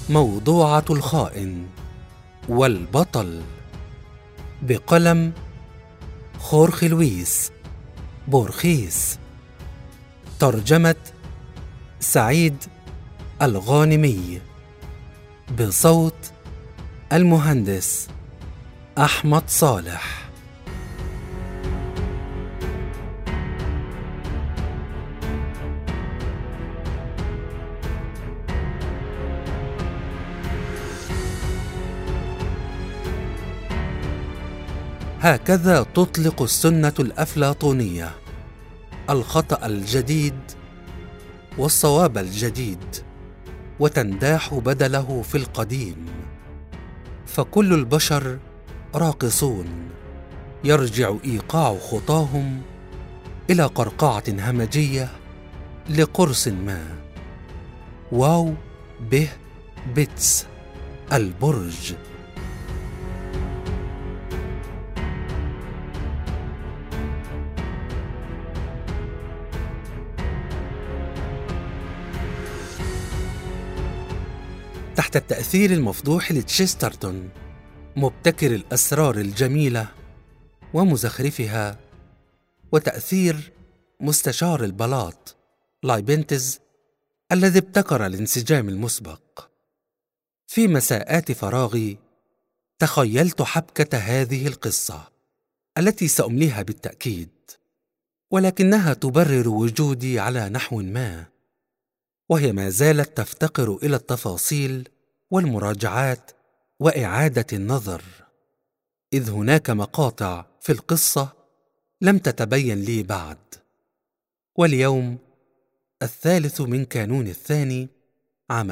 موضوعة الخائن والبطل بقلم خورخي لويس بورخيس. ترجمة سعيد الغانمي، بصوت المهندس أحمد صالح. هكذا تطلق السنة الأفلاطونية الخطأ الجديد والصواب الجديد، وتنداح بدله في القديم. فكل البشر راقصون، يرجع إيقاع خطاهم إلى قرقعة همجية لقرص ما. واو به بيتس البرج. تحت التأثير المفضوح لتشسترتون، مبتكر الأسرار الجميلة ومزخرفها، وتأثير مستشار البلاط لايبنتز الذي ابتكر الانسجام المسبق. في مساءات فراغي تخيلت حبكة هذه القصة التي سأمليها بالتأكيد، ولكنها تبرر وجودي على نحو ما، وهي ما زالت تفتقر إلى التفاصيل والمراجعات وإعادة النظر، إذ هناك مقاطع في القصة لم تتبين لي بعد. واليوم 3 من كانون الثاني عام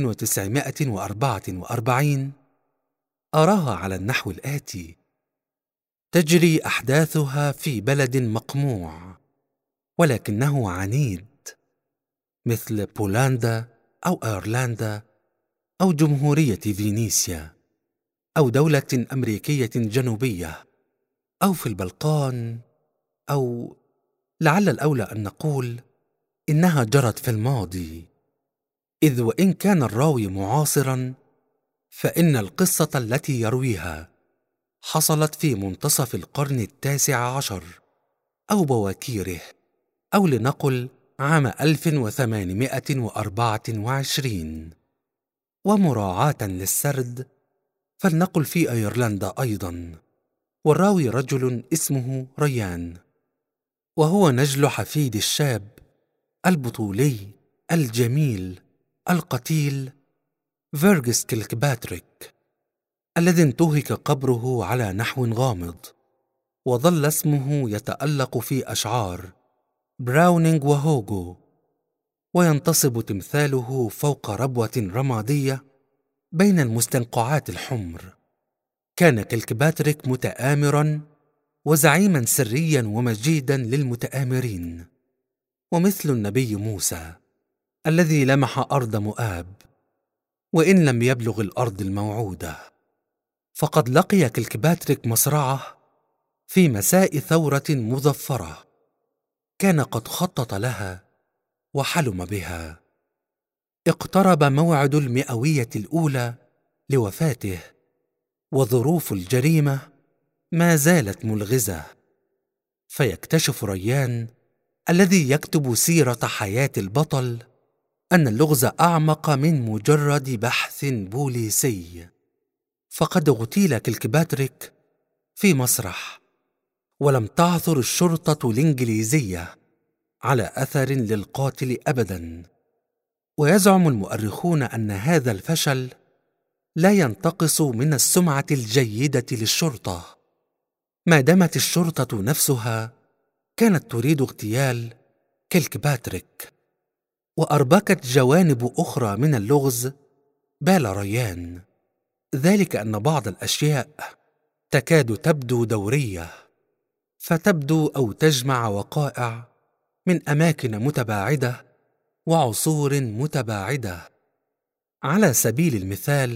1944 أراها على النحو الآتي: تجري أحداثها في بلد مقموع ولكنه عنيد، مثل بولندا أو أيرلندا أو جمهورية فينيسيا أو دولة أمريكية جنوبية أو في البلقان، أو لعل الأولى أن نقول إنها جرت في الماضي، إذ وإن كان الراوي معاصراً فإن القصة التي يرويها حصلت في منتصف القرن 19 أو بواكيره، أو لنقل عام 1824. ومراعاة للسرد فلنقل في أيرلندا أيضاً، والراوي رجل اسمه ريان، وهو نجل حفيد الشاب البطولي الجميل القتيل فيرغس كيلكباتريك، الذي انتهك قبره على نحو غامض، وظل اسمه يتألق في أشعار براونينغ وهوغو، وينتصب تمثاله فوق ربوة رمادية بين المستنقعات الحمر. كان كيلكباتريك متآمراً وزعيماً سرياً ومجيداً للمتآمرين، ومثل النبي موسى الذي لمح أرض مؤاب وإن لم يبلغ الأرض الموعودة. فقد لقي كيلكباتريك مصرعه في مساء ثورة مظفرة كان قد خطط لها وحلم بها. اقترب موعد المئوية الأولى لوفاته، وظروف الجريمة ما زالت ملغزة. فيكتشف ريان الذي يكتب سيرة حياة البطل أن اللغز أعمق من مجرد بحث بوليسي. فقد اغتيل كيلكباتريك في مسرح، ولم تعثر الشرطة الإنجليزية على أثر للقاتل أبداً. ويزعم المؤرخون أن هذا الفشل لا ينتقص من السمعة الجيدة للشرطة، ما دامت الشرطة نفسها كانت تريد اغتيال كيلكباتريك. وأربكت جوانب أخرى من اللغز بال ريان، ذلك أن بعض الأشياء تكاد تبدو دورية، فتبدو أو تجمع وقائع من أماكن متباعدة وعصور متباعدة. على سبيل المثال،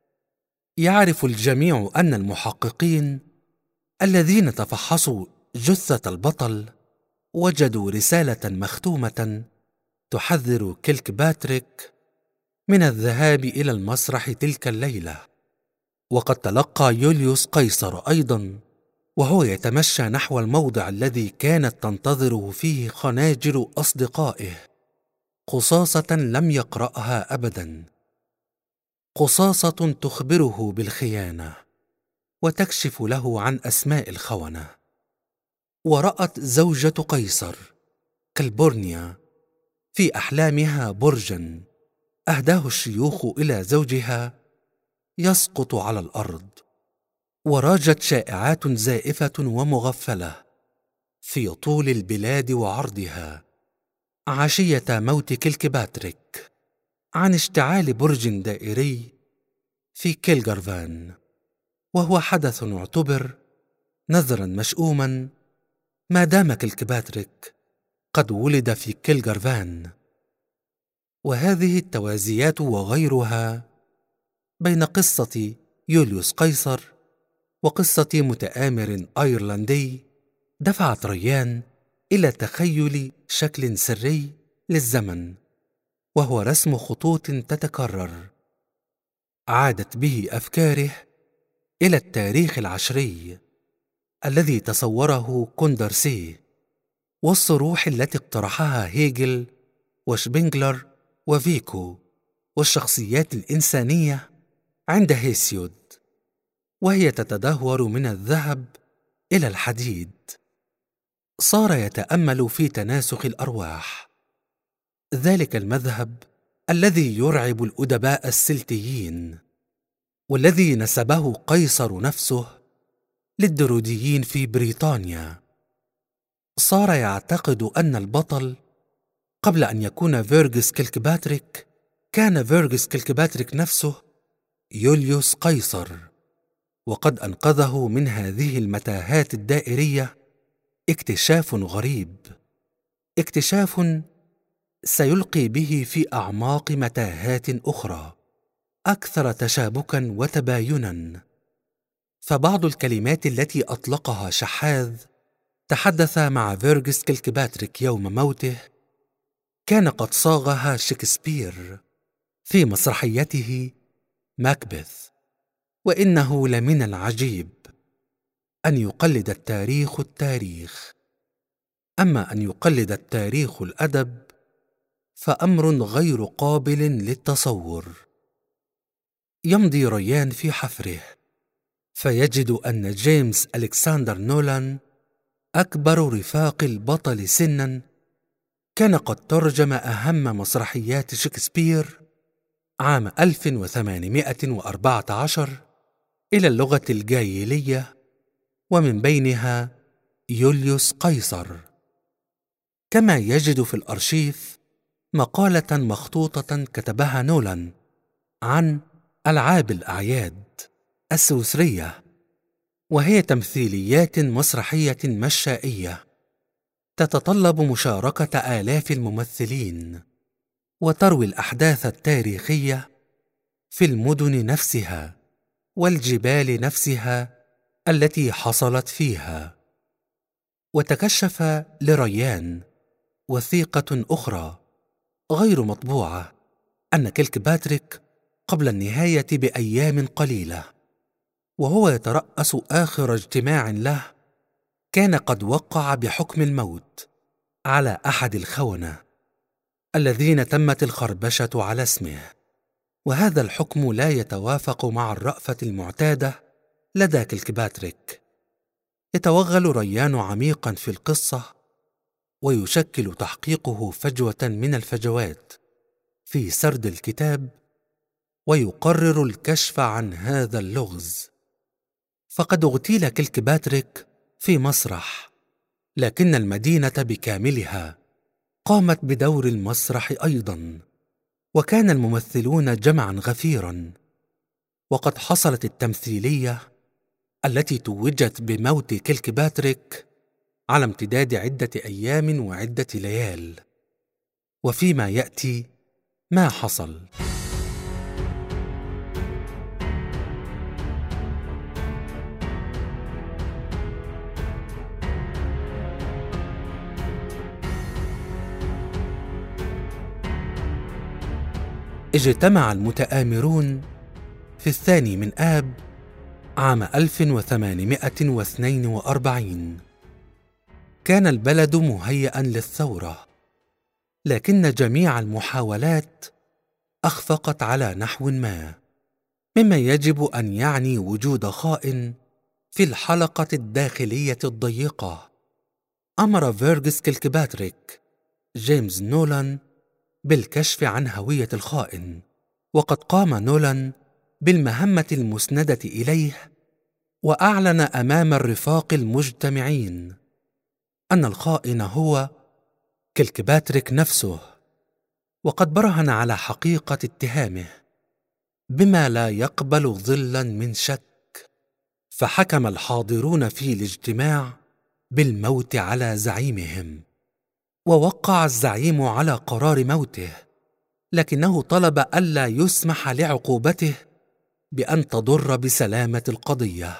يعرف الجميع أن المحققين الذين تفحصوا جثة البطل وجدوا رسالة مختومة تحذر كيلكباتريك من الذهاب إلى المسرح تلك الليلة. وقد تلقى يوليوس قيصر أيضا وهو يتمشى نحو الموضع الذي كانت تنتظره فيه خناجر أصدقائه قصاصة لم يقرأها أبدا، قصاصة تخبره بالخيانة وتكشف له عن أسماء الخونة. ورأت زوجة قيصر كالبورنيا في أحلامها برجا أهداه الشيوخ إلى زوجها يسقط على الأرض، وراجت شائعات زائفة ومغفلة في طول البلاد وعرضها عشية موت كيلكباتريك عن اشتعال برج دائري في كيلغرفان، وهو حدث اعتبر نذرا مشؤوما ما دام كيلكباتريك قد ولد في كيلغرفان. وهذه التوازيات وغيرها بين قصة يوليوس قيصر وقصة متآمر أيرلندي دفعت ريان إلى تخيل شكل سري للزمن، وهو رسم خطوط تتكرر عادت به أفكاره إلى التاريخ العشري الذي تصوره كوندورسي، والصروح التي اقترحها هيجل وشبنجلر وفيكو، والشخصيات الإنسانية عند هيسيود وهي تتدهور من الذهب إلى الحديد. صار يتأمل في تناسخ الأرواح، ذلك المذهب الذي يرعب الأدباء السلتيين والذي نسبه قيصر نفسه للدروديين في بريطانيا. صار يعتقد أن البطل قبل أن يكون فيرغس كيلكباتريك كان فيرغس كيلكباتريك نفسه يوليوس قيصر، وقد أنقذه من هذه المتاهات الدائرية اكتشاف غريب، اكتشاف سيلقي به في أعماق متاهات أخرى أكثر تشابكا وتباينا. فبعض الكلمات التي أطلقها شحاذ تحدث مع فيرغس كيلكباتريك يوم موته كان قد صاغها شكسبير في مسرحيته ماكبث. وإنه لمن العجيب أن يقلد التاريخ التاريخ، أما أن يقلد التاريخ الأدب فأمر غير قابل للتصور. يمضي ريان في حفره فيجد أن جيمس ألكسندر نولان أكبر رفاق البطل سنا كان قد ترجم أهم مسرحيات شكسبير عام 1814 إلى اللغة الجايلية، ومن بينها يوليوس قيصر. كما يجد في الأرشيف مقالة مخطوطة كتبها نولان عن ألعاب الأعياد السويسرية، وهي تمثيليات مسرحية مشائية تتطلب مشاركة آلاف الممثلين وتروي الأحداث التاريخية في المدن نفسها والجبال نفسها التي حصلت فيها. وتكشف لريان وثيقة أخرى غير مطبوعة أن كيلكباتريك قبل النهاية بأيام قليلة وهو يترأس آخر اجتماع له كان قد وقع بحكم الموت على أحد الخونة الذين تمت الخربشة على اسمه، وهذا الحكم لا يتوافق مع الرأفة المعتادة لدى كيلكباتريك. يتوغل ريان عميقا في القصة ويشكل تحقيقه فجوة من الفجوات في سرد الكتاب، ويقرر الكشف عن هذا اللغز. فقد اغتيل كيلكباتريك في مسرح، لكن المدينة بكاملها قامت بدور المسرح أيضا، وكان الممثلون جمعا غفيرا. وقد حصلت التمثيلية التي توجت بموت كيلكباتريك على امتداد عدة أيام وعدة ليال. وفيما يأتي ما حصل. اجتمع المتآمرون في 2 آب عام 1842. كان البلد مهيئا للثورة، لكن جميع المحاولات أخفقت على نحو ما، مما يجب أن يعني وجود خائن في الحلقة الداخلية الضيقة. أمر فيرغس كيلكباتريك جيمس نولان بالكشف عن هوية الخائن، وقد قام نولان بالمهمة المسندة إليه، وأعلن أمام الرفاق المجتمعين أن الخائن هو كيلكباتريك نفسه، وقد برهن على حقيقة اتهامه بما لا يقبل ظلا من شك. فحكم الحاضرون في الاجتماع بالموت على زعيمهم، ووقع الزعيم على قرار موته، لكنه طلب ألا يسمح لعقوبته بأن تضر بسلامة القضية.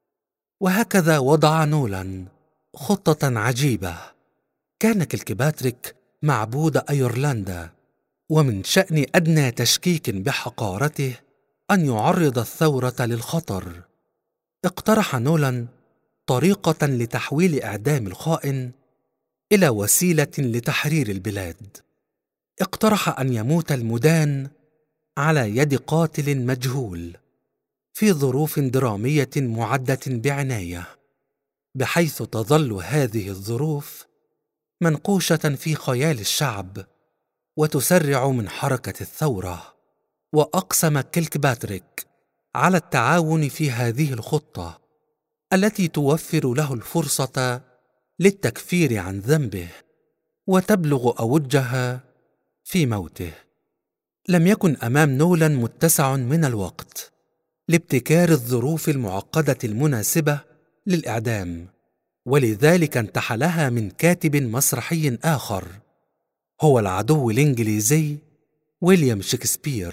وهكذا وضع نولان خطة عجيبة. كان كيلكباتريك معبود أيرلندا، ومن شأن أدنى تشكيك بحقارته أن يعرض الثورة للخطر. اقترح نولان طريقة لتحويل إعدام الخائن إلى وسيلة لتحرير البلاد. اقترح أن يموت المدان على يد قاتل مجهول في ظروف درامية معدة بعناية، بحيث تظل هذه الظروف منقوشة في خيال الشعب وتسرع من حركة الثورة. وأقسم كيلكباتريك على التعاون في هذه الخطة التي توفر له الفرصة للتكفير عن ذنبه وتبلغ أوجها في موته. لم يكن أمام نولان متسع من الوقت لابتكار الظروف المعقدة المناسبة للإعدام، ولذلك انتحلها من كاتب مسرحي آخر هو العدو الإنجليزي ويليام شكسبير،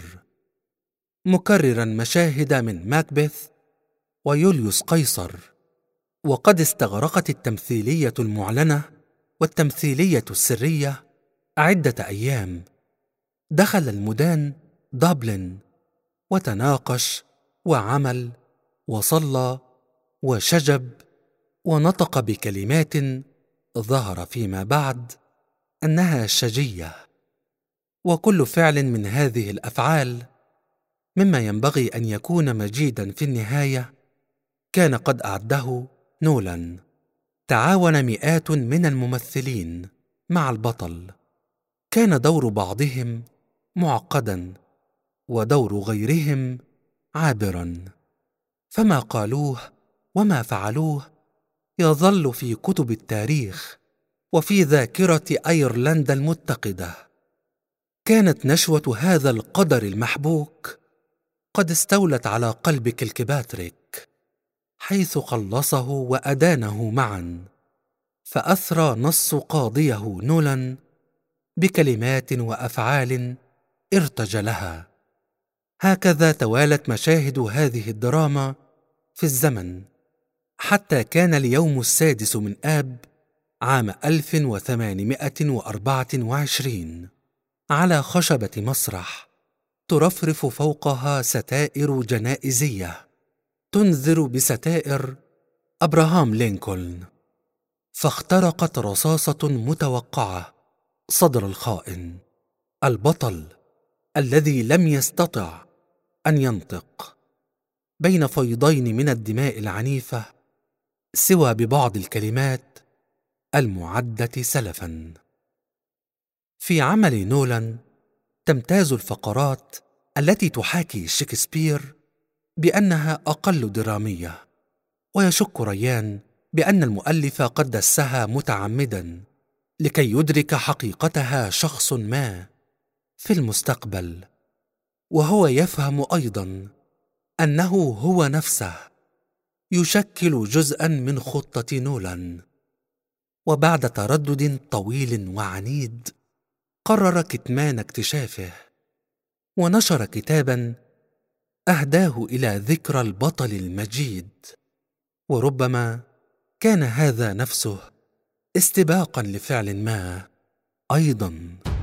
مكررا مشاهد من ماكبث ويوليوس قيصر. وقد استغرقت التمثيلية المعلنة والتمثيلية السرية عدة أيام. دخل المدان دبلن وتناقش وعمل وصلى وشجب ونطق بكلمات ظهر فيما بعد أنها شجية. وكل فعل من هذه الأفعال مما ينبغي أن يكون مجيدا في النهاية كان قد أعده نولان. تعاون مئات من الممثلين مع البطل. كان دور بعضهم معقدا ودور غيرهم عابرا، فما قالوه وما فعلوه يظل في كتب التاريخ وفي ذاكرة أيرلندا المتقدة. كانت نشوة هذا القدر المحبوك قد استولت على قلب كيلكباتريك، حيث خلصه وأدانه معا، فأثرى نص قاضيه نولان بكلمات وأفعال ارتجلها. هكذا توالت مشاهد هذه الدراما في الزمن، حتى كان اليوم 6 آب عام 1824 على خشبة مسرح ترفرف فوقها ستائر جنائزية تنذر بستائر أبراهام لينكولن. فاخترقت رصاصة متوقعة صدر الخائن، البطل الذي لم يستطع أن ينطق بين فيضين من الدماء العنيفة سوى ببعض الكلمات المعدة سلفا. في عمل نولان تمتاز الفقرات التي تحاكي شكسبير بأنها أقل درامية، ويشك ريان بأن المؤلف قد دسها متعمدا لكي يدرك حقيقتها شخص ما في المستقبل، وهو يفهم أيضا أنه هو نفسه يشكل جزءا من خطة نولان. وبعد تردد طويل وعنيد قرر كتمان اكتشافه، ونشر كتابا أهداه إلى ذكرى البطل المجيد. وربما كان هذا نفسه استباقا لفعل ما أيضا.